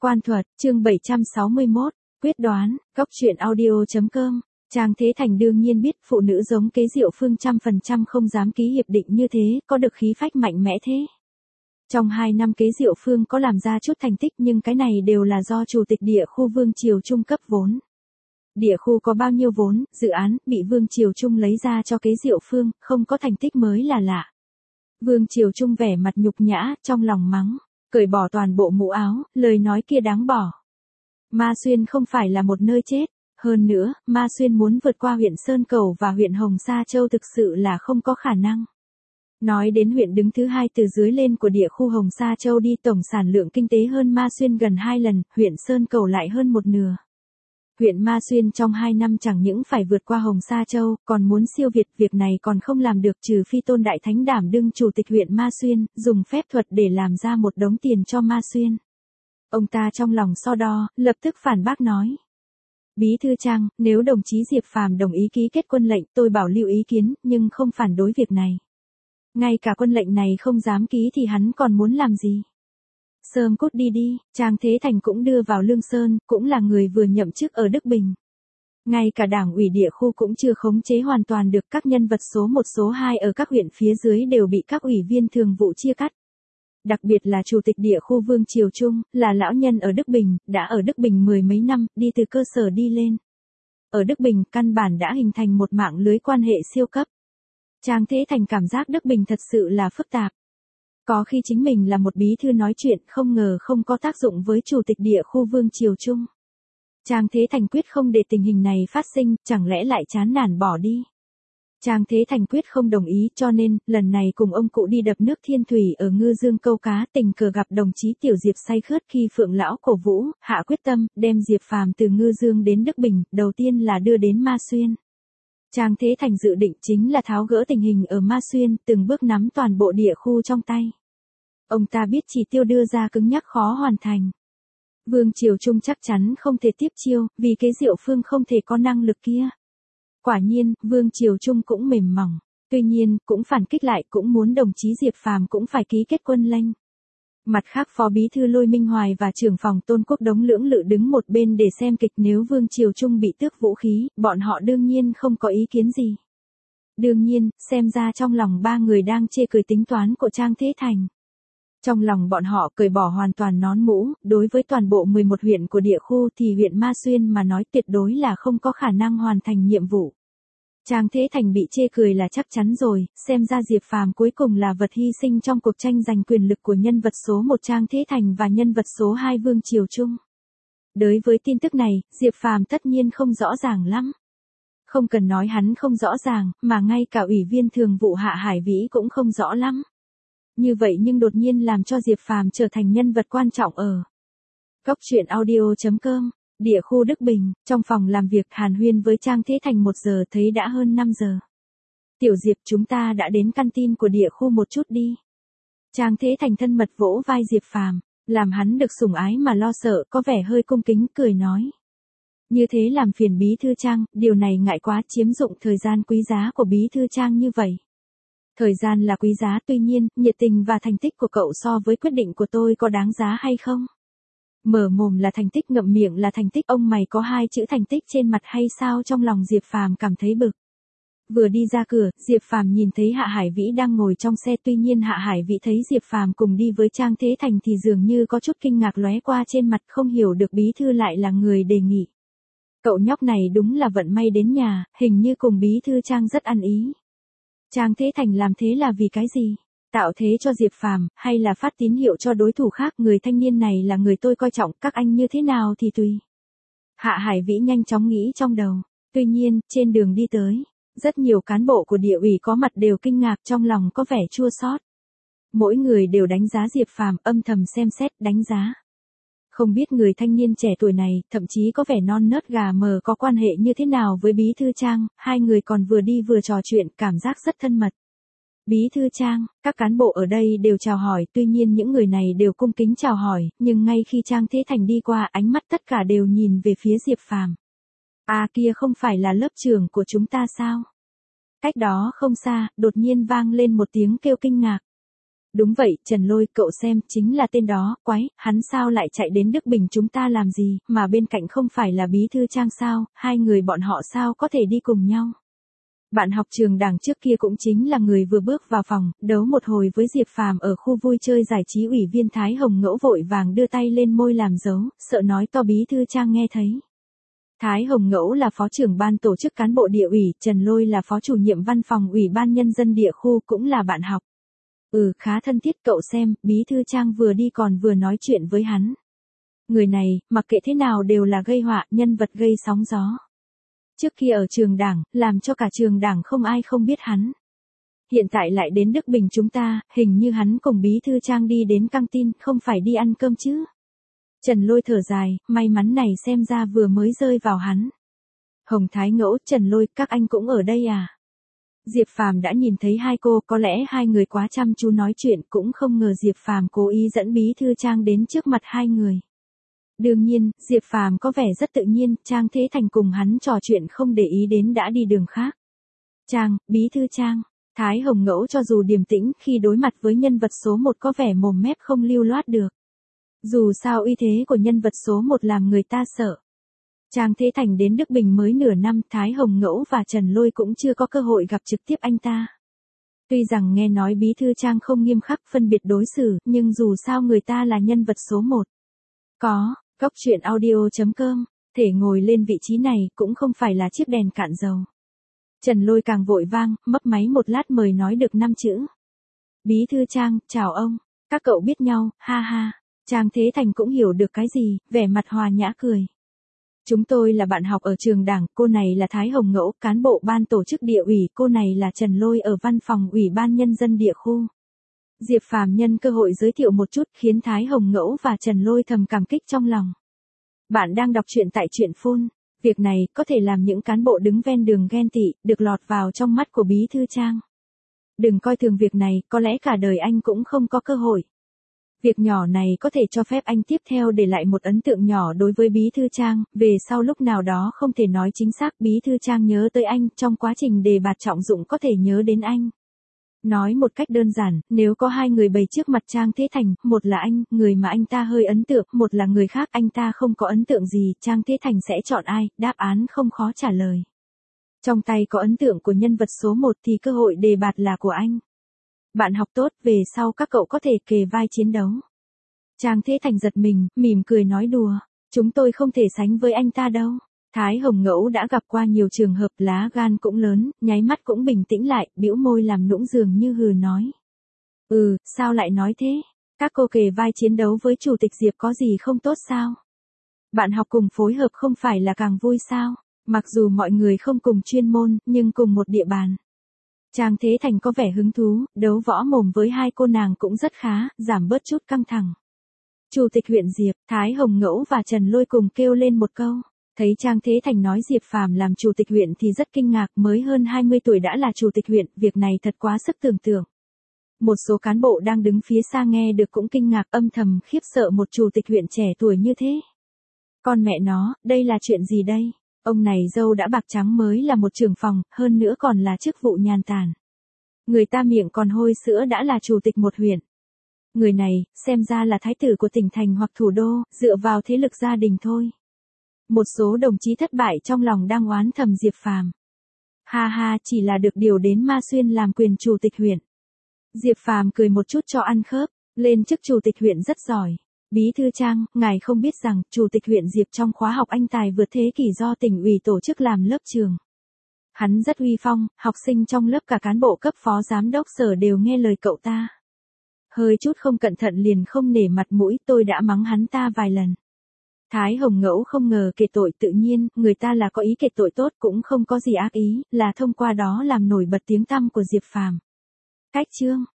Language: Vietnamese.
Quan thuật, chương 761, quyết đoán, góc truyện audio.com. Trang Thế Thành đương nhiên biết phụ nữ giống Kế Diệu Phương 100% không dám ký hiệp định như thế, có được khí phách mạnh mẽ thế. Trong 2 năm Kế Diệu Phương có làm ra chút thành tích nhưng cái này đều là do Chủ tịch Địa khu Vương Triều Trung cấp vốn. Địa khu có bao nhiêu vốn, dự án, bị Vương Triều Trung lấy ra cho Kế Diệu Phương, không có thành tích mới là lạ. Vương Triều Trung vẻ mặt nhục nhã, trong lòng mắng, cởi bỏ toàn bộ mũ áo, lời nói kia đáng bỏ. Ma Xuyên không phải là một nơi chết, hơn nữa, Ma Xuyên muốn vượt qua huyện Sơn Cầu và huyện Hồng Sa Châu thực sự là không có khả năng. Nói đến huyện đứng thứ 2 từ dưới lên của địa khu Hồng Sa Châu đi, tổng sản lượng kinh tế hơn Ma Xuyên gần 2 lần, huyện Sơn Cầu lại hơn 1/2. Huyện Ma Xuyên trong 2 năm chẳng những phải vượt qua Hồng Sa Châu, còn muốn siêu việt, việc này còn không làm được trừ phi Tôn Đại Thánh đảm đương chủ tịch huyện Ma Xuyên, dùng phép thuật để làm ra một đống tiền cho Ma Xuyên. Ông ta trong lòng so đo, lập tức phản bác nói. Bí thư Trang, nếu đồng chí Diệp Phàm đồng ý ký kết quân lệnh, tôi bảo lưu ý kiến, nhưng không phản đối việc này. Ngay cả quân lệnh này không dám ký thì hắn còn muốn làm gì? Sớm cút đi đi, Trang Thế Thành cũng đưa vào Lương Sơn, cũng là người vừa nhậm chức ở Đức Bình. Ngay cả đảng ủy địa khu cũng chưa khống chế hoàn toàn được, các nhân vật số 1 số 2 ở các huyện phía dưới đều bị các ủy viên thường vụ chia cắt. Đặc biệt là Chủ tịch Địa khu Vương Triều Trung, là lão nhân ở Đức Bình, đã ở Đức Bình 10 mấy năm, đi từ cơ sở đi lên. Ở Đức Bình, căn bản đã hình thành một mạng lưới quan hệ siêu cấp. Trang Thế Thành cảm giác Đức Bình thật sự là phức tạp. Có khi chính mình là một bí thư nói chuyện, không ngờ không có tác dụng với Chủ tịch Địa khu Vương Triều Trung. Trang Thế Thành quyết không để tình hình này phát sinh, chẳng lẽ lại chán nản bỏ đi. Trang Thế Thành quyết không đồng ý, cho nên, lần này cùng ông cụ đi đập nước Thiên Thủy ở Ngư Dương câu cá, tình cờ gặp đồng chí Tiểu Diệp say khướt khi Phượng Lão cổ vũ, hạ quyết tâm, đem Diệp Phàm từ Ngư Dương đến Đức Bình, đầu tiên là đưa đến Ma Xuyên. Trang Thế Thành dự định chính là tháo gỡ tình hình ở Ma Xuyên, từng bước nắm toàn bộ địa khu trong tay. Ông ta biết chỉ tiêu đưa ra cứng nhắc khó hoàn thành. Vương Triều Trung chắc chắn không thể tiếp chiêu, vì Kế Diệu Phương không thể có năng lực kia. Quả nhiên, Vương Triều Trung cũng mềm mỏng, tuy nhiên, cũng phản kích lại, cũng muốn đồng chí Diệp Phàm cũng phải ký kết quân lệnh. Mặt khác Phó Bí thư Lôi Minh Hoài và trưởng phòng Tôn Quốc Đống lưỡng lự đứng một bên để xem kịch, nếu Vương Triều Trung bị tước vũ khí, bọn họ đương nhiên không có ý kiến gì. Đương nhiên, xem ra trong lòng ba người đang chê cười tính toán của Trang Thế Thành. Trong lòng bọn họ cởi bỏ hoàn toàn nón mũ, đối với toàn bộ 11 huyện của địa khu thì huyện Ma Xuyên mà nói tuyệt đối là không có khả năng hoàn thành nhiệm vụ. Trang Thế Thành bị chê cười là chắc chắn rồi, xem ra Diệp Phàm cuối cùng là vật hy sinh trong cuộc tranh giành quyền lực của nhân vật số 1 Trang Thế Thành và nhân vật số 2 Vương Triều Trung. Đối với tin tức này, Diệp Phàm tất nhiên không rõ ràng lắm. Không cần nói hắn không rõ ràng, mà ngay cả ủy viên thường vụ Hạ Hải Vĩ cũng không rõ lắm. Như vậy nhưng đột nhiên làm cho Diệp Phàm trở thành nhân vật quan trọng ở góc truyện audio.com. Địa khu Đức Bình, trong phòng làm việc hàn huyên với Trang Thế Thành 1 giờ thấy đã hơn 5 giờ. Tiểu Diệp, chúng ta đã đến căn tin của địa khu một chút đi. Trang Thế Thành thân mật vỗ vai Diệp Phàm, làm hắn được sủng ái mà lo sợ, có vẻ hơi cung kính, cười nói. Như thế làm phiền Bí thư Trang, điều này ngại quá, chiếm dụng thời gian quý giá của Bí thư Trang như vậy. Thời gian là quý giá, tuy nhiên, nhiệt tình và thành tích của cậu so với quyết định của tôi có đáng giá hay không? Mở mồm là thành tích, ngậm miệng là thành tích, ông mày có 2 chữ thành tích trên mặt hay sao? Trong lòng Diệp Phàm cảm thấy bực. Vừa đi ra cửa, Diệp Phàm nhìn thấy Hạ Hải Vĩ đang ngồi trong xe, tuy nhiên Hạ Hải Vĩ thấy Diệp Phàm cùng đi với Trang Thế Thành thì dường như có chút kinh ngạc lóe qua trên mặt, không hiểu được bí thư lại là người đề nghị. Cậu nhóc này đúng là vận may đến nhà, hình như cùng bí thư Trang rất ăn ý. Trang Thế Thành làm thế là vì cái gì? Tạo thế cho Diệp Phàm, hay là phát tín hiệu cho đối thủ khác? Người thanh niên này là người tôi coi trọng, các anh như thế nào thì tùy. Hạ Hải Vĩ nhanh chóng nghĩ trong đầu. Tuy nhiên, trên đường đi tới, rất nhiều cán bộ của địa ủy có mặt đều kinh ngạc, trong lòng có vẻ chua xót. Mỗi người đều đánh giá Diệp Phàm, âm thầm xem xét, đánh giá. Không biết người thanh niên trẻ tuổi này, thậm chí có vẻ non nớt gà mờ, có quan hệ như thế nào với Bí thư Trang, hai người còn vừa đi vừa trò chuyện, cảm giác rất thân mật. Bí thư Trang, các cán bộ ở đây đều chào hỏi, tuy nhiên những người này đều cung kính chào hỏi, nhưng ngay khi Trang Thế Thành đi qua, ánh mắt tất cả đều nhìn về phía Diệp Phàm. À kia không phải là lớp trưởng của chúng ta sao? Cách đó không xa, đột nhiên vang lên một tiếng kêu kinh ngạc. Đúng vậy, Trần Lôi, cậu xem, chính là tên đó, quái, hắn sao lại chạy đến Đức Bình chúng ta làm gì, mà bên cạnh không phải là bí thư Trang sao, hai người bọn họ sao có thể đi cùng nhau. Bạn học trường đảng trước kia cũng chính là người vừa bước vào phòng, đấu một hồi với Diệp Phàm ở khu vui chơi giải trí. Ủy viên Thái Hồng Ngẫu vội vàng đưa tay lên môi làm dấu, sợ nói to bí thư Trang nghe thấy. Thái Hồng Ngẫu là phó trưởng ban tổ chức cán bộ địa ủy, Trần Lôi là phó chủ nhiệm văn phòng Ủy ban Nhân dân địa khu, cũng là bạn học. Khá thân thiết, cậu xem, bí thư Trang vừa đi còn vừa nói chuyện với hắn. Người này, mặc kệ thế nào đều là gây họa, nhân vật gây sóng gió. Trước kia ở trường đảng, làm cho cả trường đảng không ai không biết hắn. Hiện tại lại đến Đức Bình chúng ta, hình như hắn cùng bí thư Trang đi đến căng tin, không phải đi ăn cơm chứ. Trần Lôi thở dài, may mắn này xem ra vừa mới rơi vào hắn. Hồng Thái Ngẫu, Trần Lôi, các anh cũng ở đây à? Diệp Phàm đã nhìn thấy hai cô, có lẽ hai người quá chăm chú nói chuyện, cũng không ngờ Diệp Phàm cố ý dẫn bí thư Trang đến trước mặt hai người. Đương nhiên, Diệp Phàm có vẻ rất tự nhiên, Trang Thế Thành cùng hắn trò chuyện không để ý đến đã đi đường khác. Trang, bí thư Trang, Thái Hồng Ngẫu cho dù điềm tĩnh khi đối mặt với nhân vật số 1 có vẻ mồm mép không lưu loát được. Dù sao uy thế của nhân vật số 1 làm người ta sợ. Trang Thế Thành đến Đức Bình mới nửa năm, Thái Hồng Ngẫu và Trần Lôi cũng chưa có cơ hội gặp trực tiếp anh ta. Tuy rằng nghe nói bí thư Trang không nghiêm khắc phân biệt đối xử, nhưng dù sao người ta là nhân vật số 1. Có, Cóc Truyện Audio.com, thể ngồi lên vị trí này cũng không phải là chiếc đèn cạn dầu. Trần Lôi càng vội vang, mấp máy một lát mời nói được 5 chữ. Bí thư Trang, chào ông, các cậu biết nhau, ha ha. Trang Thế Thành cũng hiểu được cái gì, vẻ mặt hòa nhã cười. Chúng tôi là bạn học ở trường đảng, cô này là Thái Hồng Ngẫu, cán bộ ban tổ chức địa ủy, cô này là Trần Lôi ở văn phòng Ủy ban Nhân dân địa khu. Diệp Phàm nhân cơ hội giới thiệu một chút khiến Thái Hồng Ngẫu và Trần Lôi thầm cảm kích trong lòng. Bạn đang đọc truyện tại truyện phone. Việc này có thể làm những cán bộ đứng ven đường ghen tị, được lọt vào trong mắt của bí thư Trang. Đừng coi thường việc này, có lẽ cả đời anh cũng không có cơ hội. Việc nhỏ này có thể cho phép anh tiếp theo để lại một ấn tượng nhỏ đối với bí thư Trang, về sau lúc nào đó không thể nói chính xác bí thư Trang nhớ tới anh, trong quá trình đề bạt trọng dụng có thể nhớ đến anh. Nói một cách đơn giản, nếu có hai người bày trước mặt Trang Thế Thành, một là anh, người mà anh ta hơi ấn tượng, một là người khác, anh ta không có ấn tượng gì, Trang Thế Thành sẽ chọn ai, đáp án không khó trả lời. Trong tay có ấn tượng của nhân vật số 1 thì cơ hội đề bạt là của anh. Bạn học tốt, về sau các cậu có thể kề vai chiến đấu. Trang Thế Thành giật mình, mỉm cười nói đùa, chúng tôi không thể sánh với anh ta đâu. Thái Hồng Ngẫu đã gặp qua nhiều trường hợp, lá gan cũng lớn, nháy mắt cũng bình tĩnh lại, bĩu môi làm nũng dường như hừ nói. Sao lại nói thế? Các cô kề vai chiến đấu với Chủ tịch Diệp có gì không tốt sao? Bạn học cùng phối hợp không phải là càng vui sao? Mặc dù mọi người không cùng chuyên môn, nhưng cùng một địa bàn. Trang Thế Thành có vẻ hứng thú, đấu võ mồm với hai cô nàng cũng rất khá, giảm bớt chút căng thẳng. Chủ tịch huyện Diệp, Thái Hồng Ngẫu và Trần Lôi cùng kêu lên một câu. Thấy Trang Thế Thành nói Diệp Phàm làm chủ tịch huyện thì rất kinh ngạc, mới hơn 20 tuổi đã là chủ tịch huyện, việc này thật quá sức tưởng tượng. Một số cán bộ đang đứng phía xa nghe được cũng kinh ngạc, âm thầm khiếp sợ một chủ tịch huyện trẻ tuổi như thế. Con mẹ nó, đây là chuyện gì đây? Ông này râu đã bạc trắng mới là một trưởng phòng, hơn nữa còn là chức vụ nhàn tản. Người ta miệng còn hôi sữa đã là chủ tịch một huyện. Người này, xem ra là thái tử của tỉnh thành hoặc thủ đô, dựa vào thế lực gia đình thôi. Một số đồng chí thất bại trong lòng đang oán thầm Diệp Phàm. Ha ha, chỉ là được điều đến Ma Xuyên làm quyền chủ tịch huyện. Diệp Phàm cười một chút cho ăn khớp, lên chức chủ tịch huyện rất giỏi. Bí thư Trang, ngài không biết rằng, chủ tịch huyện Diệp trong khóa học anh tài vượt thế kỷ do tỉnh ủy tổ chức làm lớp trường. Hắn rất uy phong, học sinh trong lớp cả cán bộ cấp phó giám đốc sở đều nghe lời cậu ta. Hơi chút không cẩn thận liền không nể mặt mũi, tôi đã mắng hắn ta vài lần. Thái Hồng Ngẫu không ngờ kể tội, tự nhiên, người ta là có ý kể tội tốt cũng không có gì ác ý, là thông qua đó làm nổi bật tiếng tăm của Diệp Phàm. Cách chương